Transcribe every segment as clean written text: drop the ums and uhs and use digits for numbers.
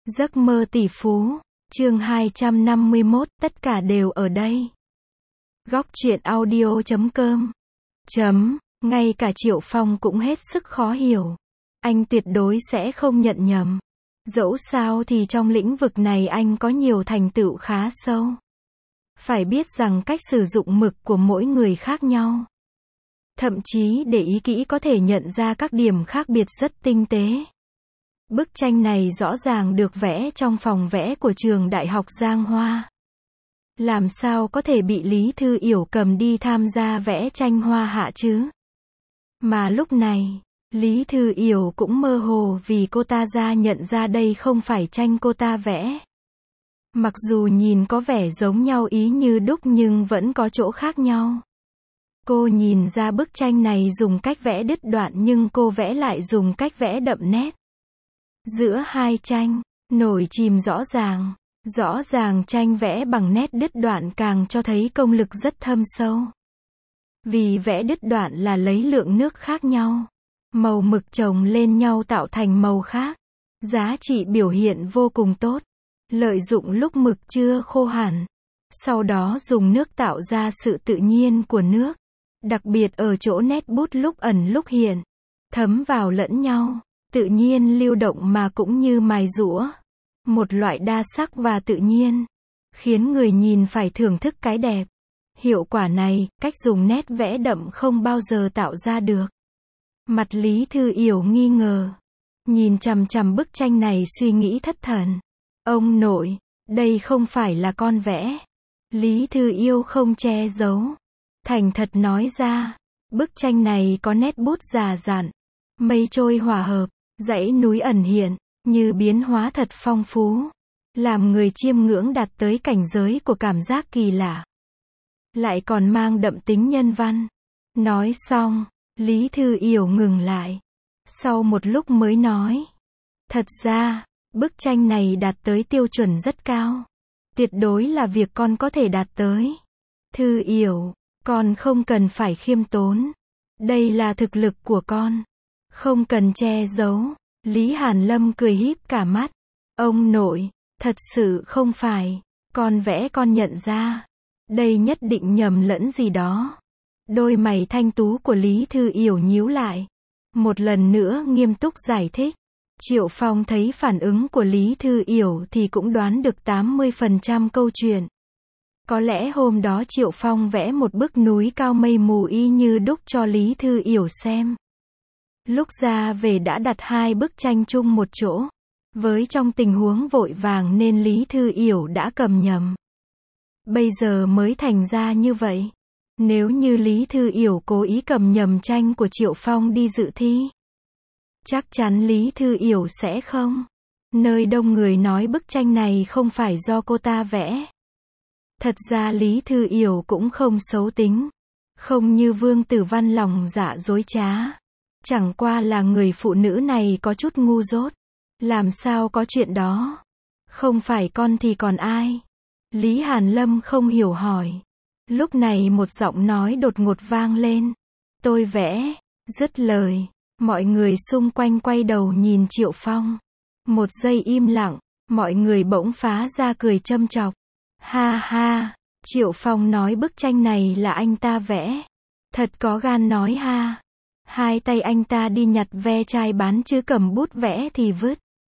Giấc mơ tỷ phú, chương 251, tất cả đều ở đây. Góc truyện audio.com. Ngay cả Triệu Phong cũng hết sức khó hiểu. Anh tuyệt đối sẽ không nhận nhầm. Dẫu sao thì trong lĩnh vực này anh có nhiều thành tựu khá sâu. Phải biết rằng cách sử dụng mực của mỗi người khác nhau. Thậm chí để ý kỹ có thể nhận ra các điểm khác biệt rất tinh tế. Bức tranh này rõ ràng được vẽ trong phòng vẽ của trường Đại học Giang Hoa. Làm sao có thể bị Lý Thư Yểu cầm đi tham gia vẽ tranh hoa hạ chứ? Mà lúc này, Lý Thư Yểu cũng mơ hồ vì cô ta nhận ra đây không phải tranh cô ta vẽ. Mặc dù nhìn có vẻ giống nhau ý như đúc nhưng vẫn có chỗ khác nhau. Cô nhìn ra bức tranh này dùng cách vẽ đứt đoạn nhưng cô vẽ lại dùng cách vẽ đậm nét. Giữa hai tranh, nổi chìm rõ ràng. Rõ ràng tranh vẽ bằng nét đứt đoạn càng cho thấy công lực rất thâm sâu. Vì vẽ đứt đoạn là lấy lượng nước khác nhau. Màu mực chồng lên nhau tạo thành màu khác. Giá trị biểu hiện vô cùng tốt. Lợi dụng lúc mực chưa khô hẳn. Sau đó dùng nước tạo ra sự tự nhiên của nước. Đặc biệt ở chỗ nét bút lúc ẩn lúc hiện. Thấm vào lẫn nhau. Tự nhiên lưu động mà cũng như mài giũa. Một loại đa sắc và tự nhiên. Khiến người nhìn phải thưởng thức cái đẹp. Hiệu quả này, cách dùng nét vẽ đậm không bao giờ tạo ra được. Mặt Lý Thư Yểu nghi ngờ. Nhìn chằm chằm bức tranh này suy nghĩ thất thần. Ông nội, đây không phải là con vẽ. Lý Thư Yêu không che giấu. Thành thật nói ra. Bức tranh này có nét bút già dặn. Mây trôi hòa hợp. Dãy núi ẩn hiện. Như biến hóa thật phong phú. Làm người chiêm ngưỡng đạt tới cảnh giới của cảm giác kỳ lạ. Lại còn mang đậm tính nhân văn. Nói xong, Lý Thư Yểu ngừng lại. Sau một lúc mới nói. Thật ra, bức tranh này đạt tới tiêu chuẩn rất cao. Tuyệt đối là việc con có thể đạt tới. Thư Yểu, con không cần phải khiêm tốn. Đây là thực lực của con. Không cần che giấu. Lý Hàn Lâm cười híp cả mắt. Ông nội, thật sự không phải. Con vẽ con nhận ra. Đây nhất định nhầm lẫn gì đó. Đôi mày thanh tú của Lý Thư Yểu nhíu lại. Một lần nữa nghiêm túc giải thích. Triệu Phong thấy phản ứng của Lý Thư Yểu thì cũng đoán được 80% câu chuyện. Có lẽ hôm đó Triệu Phong vẽ một bức núi cao mây mù y như đúc cho Lý Thư Yểu xem. Lúc ra về đã đặt hai bức tranh chung một chỗ. Với trong tình huống vội vàng nên Lý Thư Yểu đã cầm nhầm. Bây giờ mới thành ra như vậy. Nếu như Lý Thư Yểu cố ý cầm nhầm tranh của Triệu Phong đi dự thi. Chắc chắn Lý Thư Yểu sẽ không. Nơi đông người nói bức tranh này không phải do cô ta vẽ. Thật ra Lý Thư Yểu cũng không xấu tính. Không như Vương Tử Văn lòng dạ dối trá. Chẳng qua là người phụ nữ này có chút ngu dốt. Làm sao có chuyện đó? Không phải con thì còn ai? Lý Hàn Lâm không hiểu hỏi. Lúc này một giọng nói đột ngột vang lên. Tôi vẽ. Dứt lời. Mọi người xung quanh quay đầu nhìn Triệu Phong. Một giây im lặng. Mọi người bỗng phá ra cười châm chọc. Ha ha. Triệu Phong nói bức tranh này là anh ta vẽ. Thật có gan nói ha. Hai tay anh ta đi nhặt ve chai bán chứ cầm bút vẽ thì vứt.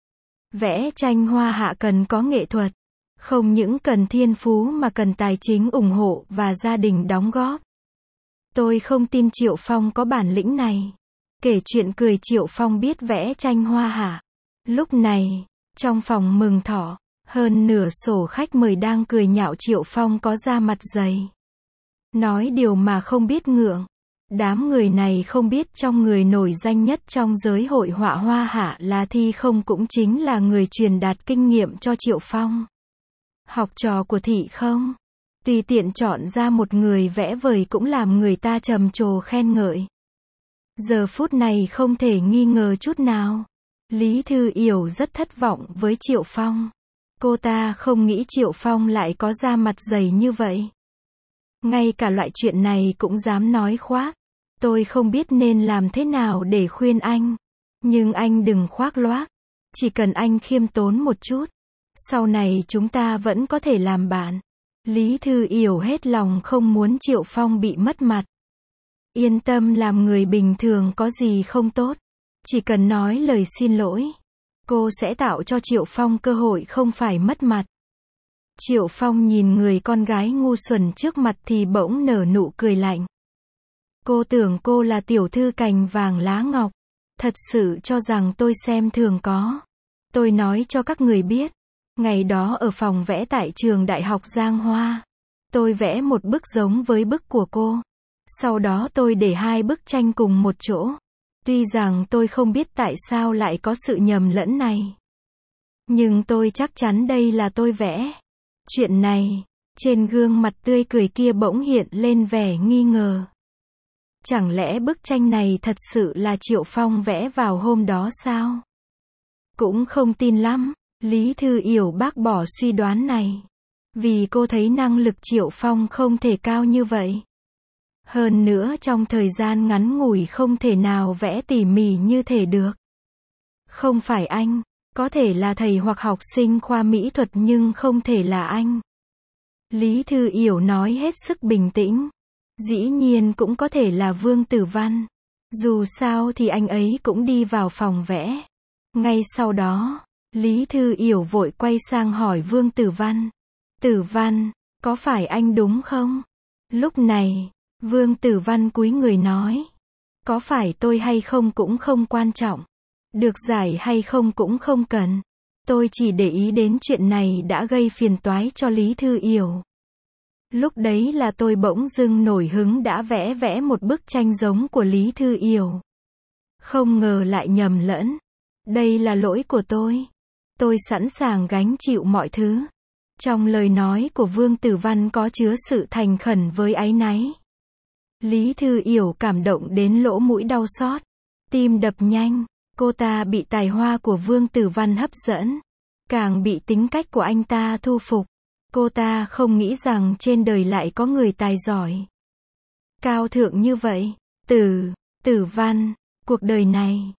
Vẽ tranh hoa hạ cần có nghệ thuật. Không những cần thiên phú mà cần tài chính ủng hộ và gia đình đóng góp. Tôi không tin Triệu Phong có bản lĩnh này. Kể chuyện cười Triệu Phong biết vẽ tranh hoa hạ. Lúc này, trong phòng mừng thọ, hơn nửa sổ khách mời đang cười nhạo Triệu Phong có da mặt dày. Nói điều mà không biết ngượng. Đám người này không biết trong người nổi danh nhất trong giới hội họa hoa hạ là Thi Không cũng chính là người truyền đạt kinh nghiệm cho Triệu Phong. Học trò của Thị Không. Tùy tiện chọn ra một người vẽ vời cũng làm người ta trầm trồ khen ngợi. Giờ phút này không thể nghi ngờ chút nào. Lý Thư Yểu rất thất vọng với Triệu Phong. Cô ta không nghĩ Triệu Phong lại có da mặt dày như vậy. Ngay cả loại chuyện này cũng dám nói khoác. Tôi không biết nên làm thế nào để khuyên anh. Nhưng anh đừng khoác loác. Chỉ cần anh khiêm tốn một chút, sau này chúng ta vẫn có thể làm bạn. Lý Thư Yểu hết lòng không muốn Triệu Phong bị mất mặt. Yên tâm, làm người bình thường có gì không tốt. Chỉ cần nói lời xin lỗi, cô sẽ tạo cho Triệu Phong cơ hội không phải mất mặt. Triệu Phong nhìn người con gái ngu xuẩn trước mặt thì bỗng nở nụ cười lạnh. Cô tưởng cô là tiểu thư cành vàng lá ngọc. Thật sự cho rằng tôi xem thường có. Tôi nói cho các người biết. Ngày đó ở phòng vẽ tại trường Đại học Giang Hoa, tôi vẽ một bức giống với bức của cô. Sau đó tôi để hai bức tranh cùng một chỗ. Tuy rằng tôi không biết tại sao lại có sự nhầm lẫn này, nhưng tôi chắc chắn đây là tôi vẽ. Chuyện này, trên gương mặt tươi cười kia bỗng hiện lên vẻ nghi ngờ. Chẳng lẽ bức tranh này thật sự là Triệu Phong vẽ vào hôm đó sao? Cũng không tin lắm. Lý Thư Yểu bác bỏ suy đoán này. Vì cô thấy năng lực Triệu Phong không thể cao như vậy. Hơn nữa trong thời gian ngắn ngủi không thể nào vẽ tỉ mỉ như thể được. Không phải anh, có thể là thầy hoặc học sinh khoa mỹ thuật nhưng không thể là anh. Lý Thư Yểu nói hết sức bình tĩnh. Dĩ nhiên cũng có thể là Vương Tử Văn. Dù sao thì anh ấy cũng đi vào phòng vẽ. Ngay sau đó, Lý Thư Yểu vội quay sang hỏi Vương Tử Văn. Tử Văn, có phải anh đúng không? Lúc này, Vương Tử Văn cúi người nói. Có phải tôi hay không cũng không quan trọng. Được giải hay không cũng không cần. Tôi chỉ để ý đến chuyện này đã gây phiền toái cho Lý Thư Yểu. Lúc đấy là tôi bỗng dưng nổi hứng đã vẽ một bức tranh giống của Lý Thư Yểu. Không ngờ lại nhầm lẫn. Đây là lỗi của tôi. Tôi sẵn sàng gánh chịu mọi thứ. Trong lời nói của Vương Tử Văn có chứa sự thành khẩn với áy náy. Lý Thư Yểu cảm động đến lỗ mũi đau xót. Tim đập nhanh. Cô ta bị tài hoa của Vương Tử Văn hấp dẫn. Càng bị tính cách của anh ta thu phục. Cô ta không nghĩ rằng trên đời lại có người tài giỏi, cao thượng như vậy. Tử Văn, cuộc đời này,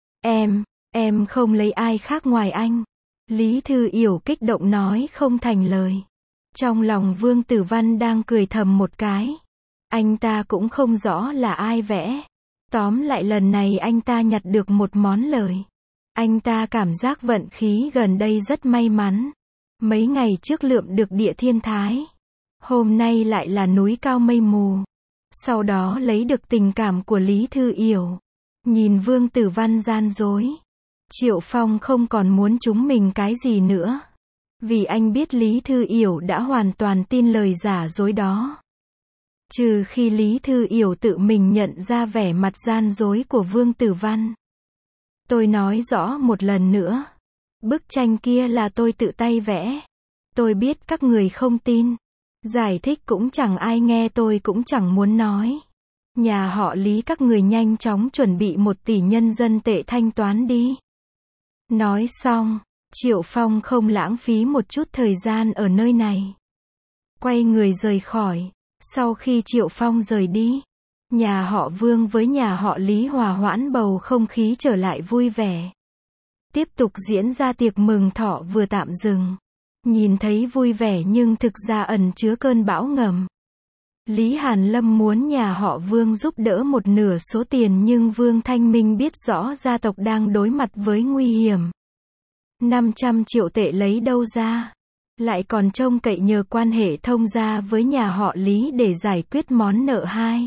em không lấy ai khác ngoài anh. Lý Thư Yểu kích động nói không thành lời. Trong lòng Vương Tử Văn đang cười thầm một cái. Anh ta cũng không rõ là ai vẽ. Tóm lại lần này anh ta nhặt được một món lời. Anh ta cảm giác vận khí gần đây rất may mắn. Mấy ngày trước lượm được địa thiên thái. Hôm nay lại là núi cao mây mù. Sau đó lấy được tình cảm của Lý Thư Yểu. Nhìn Vương Tử Văn gian dối. Triệu Phong không còn muốn chúng mình cái gì nữa. Vì anh biết Lý Thư Yểu đã hoàn toàn tin lời giả dối đó. Trừ khi Lý Thư Yểu tự mình nhận ra vẻ mặt gian dối của Vương Tử Văn. Tôi nói rõ một lần nữa. Bức tranh kia là tôi tự tay vẽ. Tôi biết các người không tin. Giải thích cũng chẳng ai nghe, tôi cũng chẳng muốn nói. Nhà họ Lý các người nhanh chóng chuẩn bị 1 tỷ nhân dân tệ thanh toán đi. Nói xong, Triệu Phong không lãng phí một chút thời gian ở nơi này. Quay người rời khỏi. Sau khi Triệu Phong rời đi, nhà họ Vương với nhà họ Lý hòa hoãn bầu không khí trở lại vui vẻ. Tiếp tục diễn ra tiệc mừng thọ vừa tạm dừng. Nhìn thấy vui vẻ nhưng thực ra ẩn chứa cơn bão ngầm. Lý Hàn Lâm muốn nhà họ Vương giúp đỡ một nửa số tiền nhưng Vương Thanh Minh biết rõ gia tộc đang đối mặt với nguy hiểm. 500 triệu tệ lấy đâu ra? Lại còn trông cậy nhờ quan hệ thông gia với nhà họ Lý để giải quyết món nợ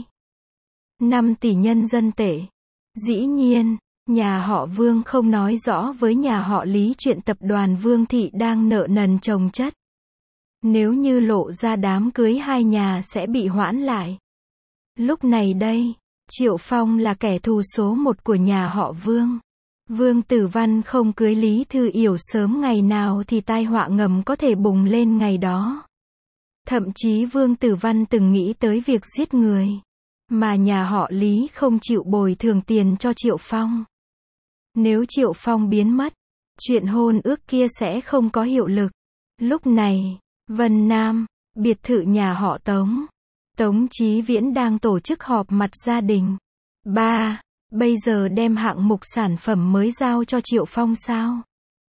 5 tỷ nhân dân tệ. Dĩ nhiên, nhà họ Vương không nói rõ với nhà họ Lý chuyện tập đoàn Vương Thị đang nợ nần chồng chất. Nếu như lộ ra đám cưới hai nhà sẽ bị hoãn lại. Lúc này đây, Triệu Phong là kẻ thù số 1 của nhà họ Vương. Vương Tử Văn không cưới Lý Thư Yểu sớm ngày nào thì tai họa ngầm có thể bùng lên ngày đó. Thậm chí Vương Tử Văn từng nghĩ tới việc giết người. Mà nhà họ Lý không chịu bồi thường tiền cho Triệu Phong. Nếu Triệu Phong biến mất, chuyện hôn ước kia sẽ không có hiệu lực. Lúc này, Vân Nam, biệt thự nhà họ Tống. Tống Chí Viễn đang tổ chức họp mặt gia đình. Bây giờ đem hạng mục sản phẩm mới giao cho Triệu Phong sao?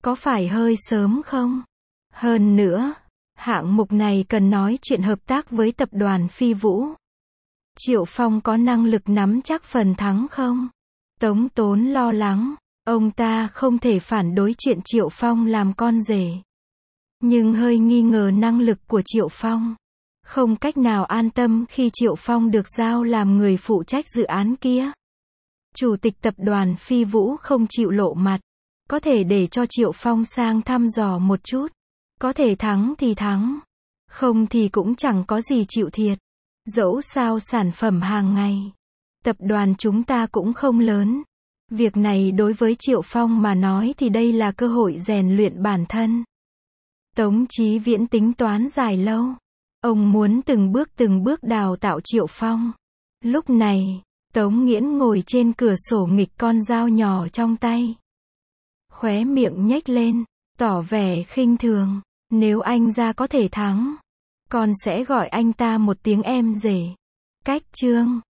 Có phải hơi sớm không? Hơn nữa, hạng mục này cần nói chuyện hợp tác với tập đoàn Phi Vũ. Triệu Phong có năng lực nắm chắc phần thắng không? Tống Tốn lo lắng, ông ta không thể phản đối chuyện Triệu Phong làm con rể. Nhưng hơi nghi ngờ năng lực của Triệu Phong. Không cách nào an tâm khi Triệu Phong được giao làm người phụ trách dự án kia. Chủ tịch tập đoàn Phi Vũ không chịu lộ mặt. Có thể để cho Triệu Phong sang thăm dò một chút. Có thể thắng thì thắng. Không thì cũng chẳng có gì chịu thiệt. Dẫu sao sản phẩm hàng ngày. Tập đoàn chúng ta cũng không lớn. Việc này đối với Triệu Phong mà nói thì đây là cơ hội rèn luyện bản thân. Tống Chí Viễn tính toán dài lâu. Ông muốn từng bước đào tạo Triệu Phong. Lúc này, Tống Nghiễn ngồi trên cửa sổ nghịch con dao nhỏ trong tay. Khóe miệng nhếch lên, tỏ vẻ khinh thường. Nếu anh ra có thể thắng, con sẽ gọi anh ta một tiếng em rể. Cách chương